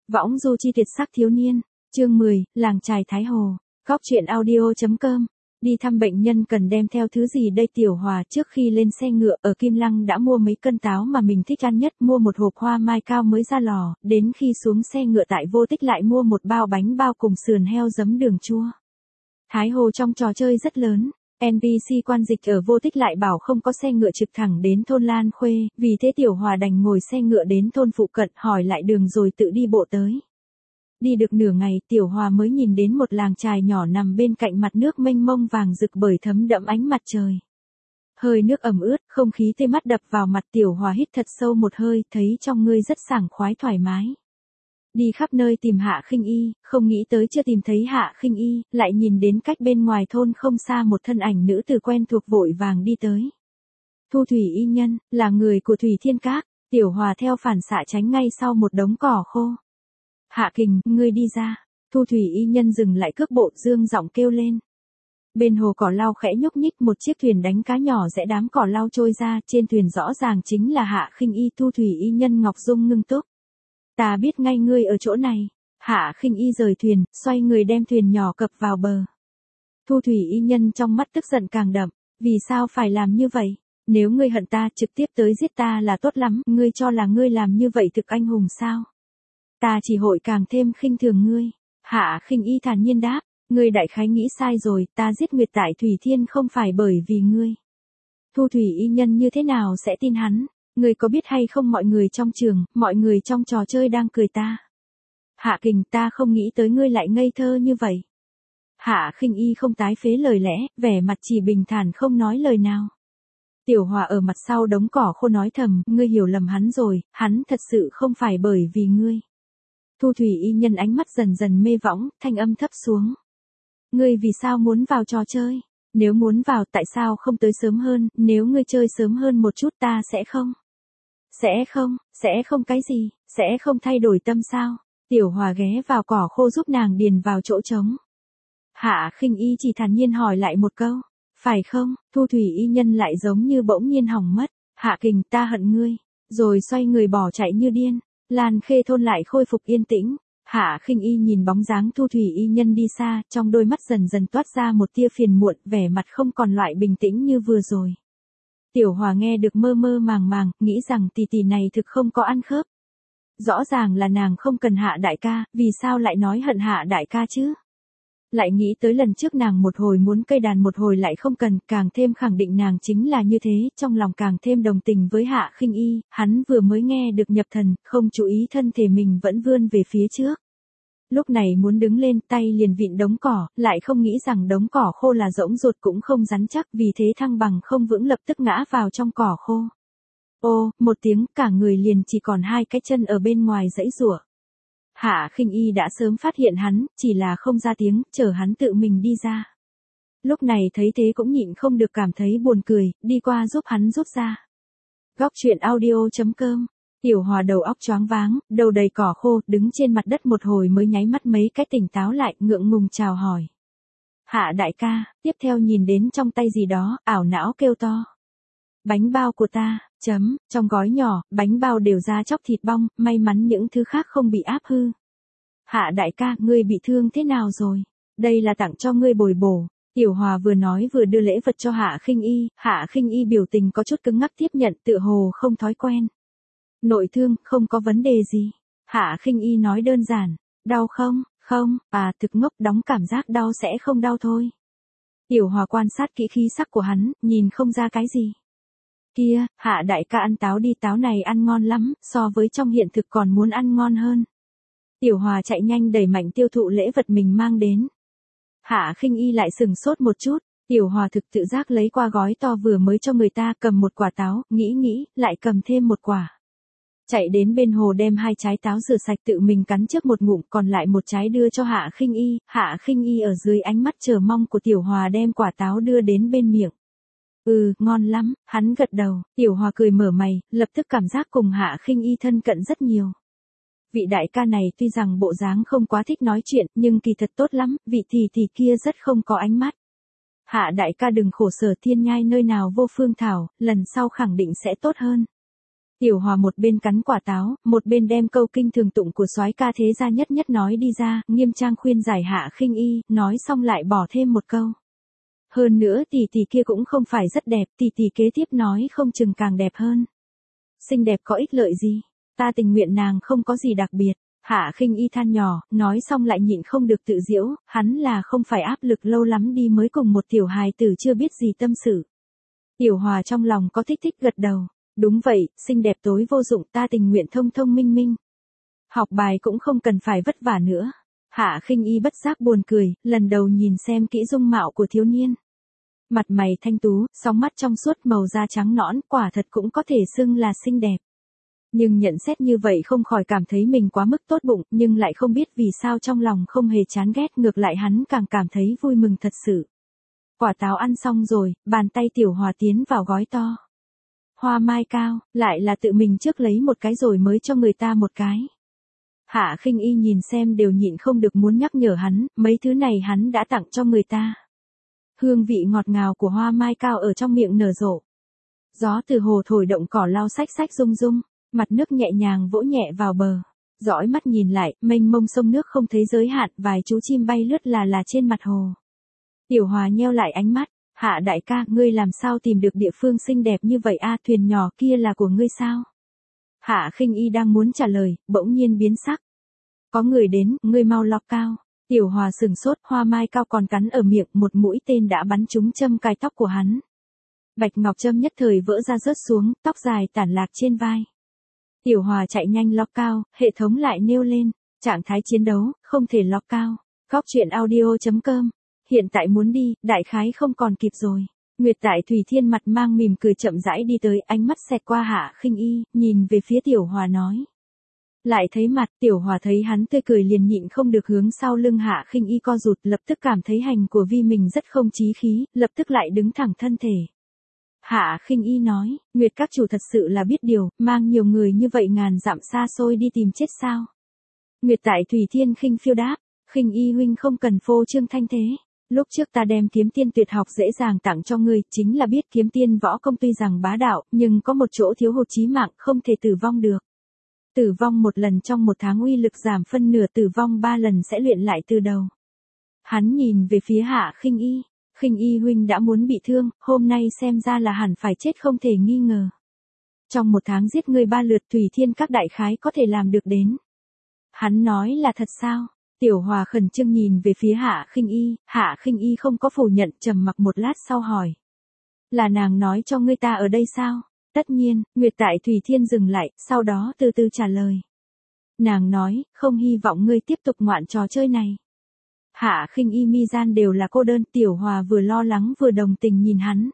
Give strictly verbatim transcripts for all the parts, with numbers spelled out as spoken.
Võng du chi tuyệt sắc thiếu niên, chương mười, làng chài Thái Hồ, góc truyện audio.com. Đi thăm bệnh nhân cần đem theo thứ gì đây? Tiểu Hòa trước khi lên xe ngựa ở Kim Lăng đã mua mấy cân táo mà mình thích ăn nhất, mua một hộp hoa mai cao mới ra lò, đến khi xuống xe ngựa tại Vô Tích lại mua một bao bánh bao cùng sườn heo giấm đường chua. Thái Hồ trong trò chơi rất lớn, en pê xê quan dịch ở Vô Tích lại bảo không có xe ngựa trực thẳng đến thôn Lan Khuê, vì thế Tiểu Hòa đành ngồi xe ngựa đến thôn phụ cận hỏi lại đường rồi tự đi bộ tới. Đi được nửa ngày, Tiểu Hòa mới nhìn đến một làng chài nhỏ nằm bên cạnh mặt nước mênh mông vàng rực bởi thấm đẫm ánh mặt trời. Hơi nước ẩm ướt, không khí tê mắt đập vào mặt. Tiểu Hòa hít thật sâu một hơi, thấy trong người rất sảng khoái thoải mái. Đi khắp nơi tìm Hạ Khinh Y, không nghĩ tới chưa tìm thấy Hạ Khinh Y, lại nhìn đến cách bên ngoài thôn không xa một thân ảnh nữ tử quen thuộc vội vàng đi tới. Thu Thủy y nhân, là người của Thủy Thiên Các. Tiểu Hòa theo phản xạ tránh ngay sau một đống cỏ khô. Hạ Kình, ngươi đi ra. Thu Thủy y nhân dừng lại cước bộ, dương giọng kêu lên. Bên hồ cỏ lau khẽ nhúc nhích, một chiếc thuyền đánh cá nhỏ rẽ đám cỏ lau trôi ra, trên thuyền rõ ràng chính là Hạ Khinh Y. Thu Thủy y nhân ngọc dung ngưng túc. Ta biết ngay ngươi ở chỗ này. Hạ Khinh Y rời thuyền, xoay người đem thuyền nhỏ cập vào bờ. Thu Thủy y nhân trong mắt tức giận càng đậm. Vì sao phải làm như vậy? Nếu ngươi hận ta, trực tiếp tới giết ta là tốt lắm. Ngươi cho là ngươi làm như vậy thực anh hùng sao? Ta chỉ hội càng thêm khinh thường ngươi. Hạ Khinh Y thản nhiên đáp. Ngươi đại khái nghĩ sai rồi, ta giết Nguyệt tại Thủy Thiên không phải bởi vì ngươi. Thu Thủy y nhân như thế nào sẽ tin hắn? Ngươi có biết hay không, mọi người trong trường, mọi người trong trò chơi đang cười ta. Hạ Kình, ta không nghĩ tới ngươi lại ngây thơ như vậy. Hạ Khinh Y không tái phế lời lẽ, vẻ mặt chỉ bình thản không nói lời nào. Tiểu Hòa ở mặt sau đống cỏ khô nói thầm, ngươi hiểu lầm hắn rồi, hắn thật sự không phải bởi vì ngươi. Thu Thủy y nhân ánh mắt dần dần mê võng, thanh âm thấp xuống. Ngươi vì sao muốn vào trò chơi? Nếu muốn vào, tại sao không tới sớm hơn? Nếu ngươi chơi sớm hơn một chút, ta sẽ không. Sẽ không, sẽ không cái gì, sẽ không thay đổi tâm sao? Tiểu Hòa ghé vào cỏ khô giúp nàng điền vào chỗ trống. Hạ Khinh Y chỉ thản nhiên hỏi lại một câu. Phải không? Thu Thủy y nhân lại giống như bỗng nhiên hỏng mất. Hạ Kình, ta hận ngươi. Rồi xoay người bỏ chạy như điên. Lan Khê thôn lại khôi phục yên tĩnh. Hạ Khinh Y nhìn bóng dáng Thu Thủy y nhân đi xa, trong đôi mắt dần dần toát ra một tia phiền muộn, vẻ mặt không còn loại bình tĩnh như vừa rồi. Tiểu Hòa nghe được mơ mơ màng màng, nghĩ rằng tỷ tỷ này thực không có ăn khớp. Rõ ràng là nàng không cần Hạ đại ca, vì sao lại nói hận Hạ đại ca chứ? Lại nghĩ tới lần trước nàng một hồi muốn cây đàn một hồi lại không cần, càng thêm khẳng định nàng chính là như thế, trong lòng càng thêm đồng tình với Hạ Khinh Y. Hắn vừa mới nghe được nhập thần, không chú ý thân thể mình vẫn vươn về phía trước. Lúc này muốn đứng lên, tay liền vịn đống cỏ, lại không nghĩ rằng đống cỏ khô là rỗng ruột cũng không rắn chắc, vì thế thăng bằng không vững lập tức ngã vào trong cỏ khô. Ô, một tiếng, cả người liền chỉ còn hai cái chân ở bên ngoài giãy giụa. Hạ Khinh Y đã sớm phát hiện hắn, chỉ là không ra tiếng, chờ hắn tự mình đi ra. Lúc này thấy thế cũng nhịn không được cảm thấy buồn cười, đi qua giúp hắn rút ra. Góc truyện audio.com. Tiểu Hòa đầu óc choáng váng, đầu đầy cỏ khô, đứng trên mặt đất một hồi mới nháy mắt mấy cái tỉnh táo lại, ngượng ngùng chào hỏi. Hạ đại ca, tiếp theo nhìn đến trong tay gì đó, ảo não kêu to. Bánh bao của ta, chấm, trong gói nhỏ, bánh bao đều ra chóc thịt bong, may mắn những thứ khác không bị áp hư. Hạ đại ca, ngươi bị thương thế nào rồi? Đây là tặng cho ngươi bồi bổ. Tiểu Hòa vừa nói vừa đưa lễ vật cho Hạ Khinh Y, Hạ Khinh Y biểu tình có chút cứng ngắc tiếp nhận, tựa hồ không thói quen. Nội thương, không có vấn đề gì. Hạ Khinh Y nói đơn giản. Đau không? Không, à thực ngốc, đóng cảm giác đau sẽ không đau thôi. Tiểu Hòa quan sát kỹ khí sắc của hắn, nhìn không ra cái gì. Kia, Hạ đại ca ăn táo đi, táo này ăn ngon lắm, so với trong hiện thực còn muốn ăn ngon hơn. Tiểu Hòa chạy nhanh đẩy mạnh tiêu thụ lễ vật mình mang đến. Hạ Khinh Y lại sừng sốt một chút, Tiểu Hòa thực tự giác lấy qua gói to vừa mới cho người ta, cầm một quả táo, nghĩ nghĩ, lại cầm thêm một quả. Chạy đến bên hồ đem hai trái táo rửa sạch tự mình cắn trước một ngụm, còn lại một trái đưa cho Hạ Khinh Y. Hạ Khinh Y ở dưới ánh mắt chờ mong của Tiểu Hòa đem quả táo đưa đến bên miệng. Ừ, ngon lắm, hắn gật đầu. Tiểu Hòa cười mở mày, lập tức cảm giác cùng Hạ Khinh Y thân cận rất nhiều. Vị đại ca này tuy rằng bộ dáng không quá thích nói chuyện, nhưng kỳ thật tốt lắm, vị tỷ tỷ kia rất không có ánh mắt. Hạ đại ca đừng khổ sở, thiên nhai nơi nào vô phương thảo, lần sau khẳng định sẽ tốt hơn. Tiểu Hòa một bên cắn quả táo, một bên đem câu kinh thường tụng của soái ca thế gia nhất nhất nói đi ra, nghiêm trang khuyên giải Hạ Khinh Y, nói xong lại bỏ thêm một câu. Hơn nữa tỷ tỷ kia cũng không phải rất đẹp, tỷ tỷ kế tiếp nói không chừng càng đẹp hơn. Xinh đẹp có ích lợi gì, ta tình nguyện nàng không có gì đặc biệt. Hạ Khinh Y than nhỏ, nói xong lại nhịn không được tự giễu, hắn là không phải áp lực lâu lắm đi mới cùng một tiểu hài tử chưa biết gì tâm sự. Tiểu Hòa trong lòng có thích thích gật đầu. Đúng vậy, xinh đẹp tối vô dụng, ta tình nguyện thông thông minh minh. Học bài cũng không cần phải vất vả nữa. Hạ Khinh Y bất giác buồn cười, lần đầu nhìn xem kỹ dung mạo của thiếu niên. Mặt mày thanh tú, sóng mắt trong suốt, màu da trắng nõn, quả thật cũng có thể xưng là xinh đẹp. Nhưng nhận xét như vậy không khỏi cảm thấy mình quá mức tốt bụng, nhưng lại không biết vì sao trong lòng không hề chán ghét, ngược lại hắn càng cảm thấy vui mừng thật sự. Quả táo ăn xong rồi, bàn tay Tiểu Hòa tiến vào gói to. Hoa mai cao, lại là tự mình trước lấy một cái rồi mới cho người ta một cái. Hạ Khinh Y nhìn xem đều nhịn không được muốn nhắc nhở hắn, mấy thứ này hắn đã tặng cho người ta. Hương vị ngọt ngào của hoa mai cao ở trong miệng nở rộ. Gió từ hồ thổi động cỏ lau xách xách rung rung, mặt nước nhẹ nhàng vỗ nhẹ vào bờ. Dõi mắt nhìn lại, mênh mông sông nước không thấy giới hạn, vài chú chim bay lướt là là trên mặt hồ. Tiểu Hòa nheo lại ánh mắt. Hạ đại ca, ngươi làm sao tìm được địa phương xinh đẹp như vậy a, thuyền nhỏ kia là của ngươi sao? Hạ Khinh Y đang muốn trả lời, bỗng nhiên biến sắc. Có người đến, ngươi mau lọc cao. Tiểu Hòa sừng sốt, hoa mai cao còn cắn ở miệng, một mũi tên đã bắn trúng châm cài tóc của hắn. Bạch ngọc châm nhất thời vỡ ra rớt xuống, tóc dài tản lạc trên vai. Tiểu Hòa chạy nhanh lọc cao, hệ thống lại nêu lên, trạng thái chiến đấu, không thể lọc cao. Góc truyện audio chấm com. Hiện tại muốn đi, đại khái không còn kịp rồi. Nguyệt Tại Thủy Thiên mặt mang mỉm cười chậm rãi đi tới, ánh mắt xẹt qua Hạ Khinh Y, nhìn về phía Tiểu Hòa nói. Lại thấy mặt, Tiểu Hòa thấy hắn tươi cười liền nhịn không được hướng sau lưng Hạ Khinh Y co rụt, lập tức cảm thấy hành của vi mình rất không chí khí, lập tức lại đứng thẳng thân thể. Hạ Khinh Y nói, Nguyệt các chủ thật sự là biết điều, mang nhiều người như vậy ngàn dặm xa xôi đi tìm chết sao? Nguyệt Tại Thủy Thiên khinh phiêu đáp, Khinh Y huynh không cần phô trương thanh thế. Lúc trước ta đem kiếm tiên tuyệt học dễ dàng tặng cho ngươi, chính là biết kiếm tiên võ công tuy rằng bá đạo, nhưng có một chỗ thiếu hụt chí mạng, không thể tử vong được. Tử vong một lần trong một tháng uy lực giảm phân nửa, tử vong ba lần sẽ luyện lại từ đầu. Hắn nhìn về phía Hạ Khinh Y, Khinh Y huynh đã muốn bị thương, hôm nay xem ra là hẳn phải chết không thể nghi ngờ. Trong một tháng giết ngươi ba lượt, Thủy Thiên các đại khái có thể làm được đến. Hắn nói là thật sao? Tiểu Hòa khẩn trương nhìn về phía Hạ Khinh Y, Hạ Khinh Y không có phủ nhận, trầm mặc một lát sau hỏi. Là nàng nói cho ngươi ta ở đây sao? Tất nhiên, Nguyệt Tại Thủy Thiên dừng lại, sau đó từ từ trả lời. Nàng nói, không hy vọng ngươi tiếp tục ngoạn trò chơi này. Hạ Khinh Y mi gian đều là cô đơn, Tiểu Hòa vừa lo lắng vừa đồng tình nhìn hắn.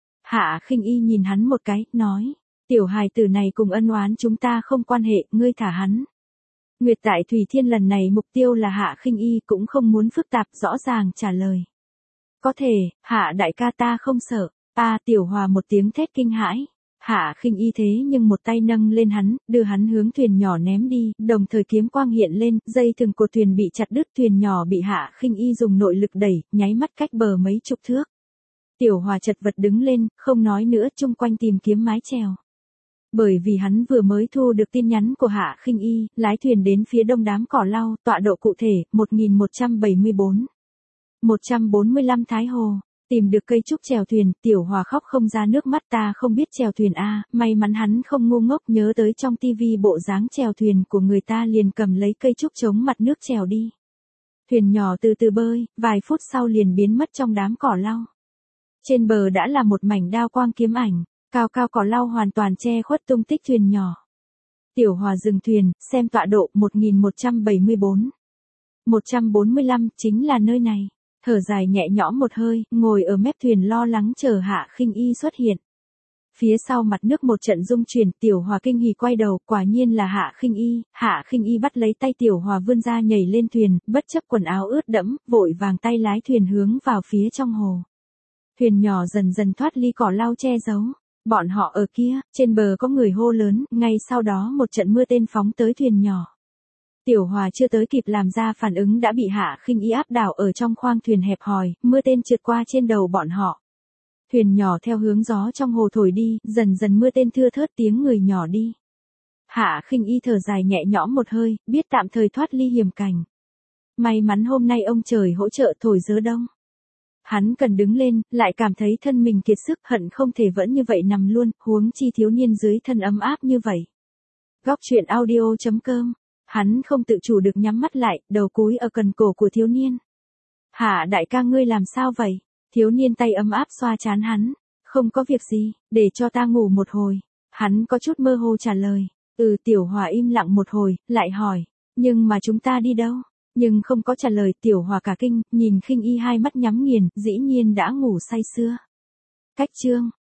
Hạ Khinh Y nhìn hắn một cái, nói. Tiểu hài tử này cùng ân oán chúng ta không quan hệ, ngươi thả hắn. Nguyệt Tại Thủy Thiên lần này mục tiêu là Hạ Khinh Y, cũng không muốn phức tạp, rõ ràng trả lời. Có thể, Hạ đại ca ta không sợ. Ta Tiểu Hòa một tiếng thét kinh hãi. Hạ Khinh Y thế nhưng một tay nâng lên hắn, đưa hắn hướng thuyền nhỏ ném đi, đồng thời kiếm quang hiện lên, dây thừng của thuyền bị chặt đứt, thuyền nhỏ bị Hạ Khinh Y dùng nội lực đẩy, nháy mắt cách bờ mấy chục thước. Tiểu Hòa chật vật đứng lên, không nói nữa, chung quanh tìm kiếm mái chèo. Bởi vì hắn vừa mới thu được tin nhắn của Hạ Khinh Y, lái thuyền đến phía đông đám cỏ lau, tọa độ cụ thể, một nghìn một trăm bảy mươi bốn. một trăm bốn mươi lăm Thái Hồ. Tìm được cây trúc chèo thuyền, Tiểu Hòa khóc không ra nước mắt, ta không biết chèo thuyền a, may mắn hắn không ngu ngốc, nhớ tới trong tivi bộ dáng chèo thuyền của người ta liền cầm lấy cây trúc chống mặt nước chèo đi. Thuyền nhỏ từ từ bơi, vài phút sau liền biến mất trong đám cỏ lau. Trên bờ đã là một mảnh đao quang kiếm ảnh, cao cao cỏ lau hoàn toàn che khuất tung tích thuyền nhỏ. Tiểu Hòa dừng thuyền, xem tọa độ một nghìn một trăm bảy mươi bốn. một trăm bốn mươi lăm chính là nơi này. Thở dài nhẹ nhõm một hơi, ngồi ở mép thuyền lo lắng chờ Hạ Khinh Y xuất hiện. Phía sau mặt nước một trận rung chuyển, Tiểu Hòa kinh hỉ quay đầu, quả nhiên là Hạ Khinh Y. Hạ Khinh Y bắt lấy tay Tiểu Hòa vươn ra nhảy lên thuyền, bất chấp quần áo ướt đẫm, vội vàng tay lái thuyền hướng vào phía trong hồ. Thuyền nhỏ dần dần thoát ly cỏ lau che giấu. Bọn họ ở kia, trên bờ có người hô lớn, ngay sau đó một trận mưa tên phóng tới thuyền nhỏ. Tiểu Hòa chưa tới kịp làm ra phản ứng đã bị Hạ Khinh Y áp đảo ở trong khoang thuyền hẹp hòi, mưa tên trượt qua trên đầu bọn họ. Thuyền nhỏ theo hướng gió trong hồ thổi đi, dần dần mưa tên thưa thớt tiếng người nhỏ đi. Hạ Khinh Y thở dài nhẹ nhõm một hơi, biết tạm thời thoát ly hiểm cảnh. May mắn hôm nay ông trời hỗ trợ thổi gió đông. Hắn cần đứng lên, lại cảm thấy thân mình kiệt sức, hận không thể vẫn như vậy nằm luôn, huống chi thiếu niên dưới thân ấm áp như vậy. Góc truyện audio chấm com. Hắn không tự chủ được nhắm mắt lại, đầu cúi ở cần cổ của thiếu niên. Hạ đại ca ngươi làm sao vậy? Thiếu niên tay ấm áp xoa trán hắn. Không có việc gì, để cho ta ngủ một hồi. Hắn có chút mơ hồ trả lời. Ừ, Tiểu Hòa im lặng một hồi, lại hỏi. Nhưng mà chúng ta đi đâu? Nhưng không có trả lời, Tiểu Hòa cả kinh, nhìn Khinh Y hai mắt nhắm nghiền, dĩ nhiên đã ngủ say sưa. Cách chương.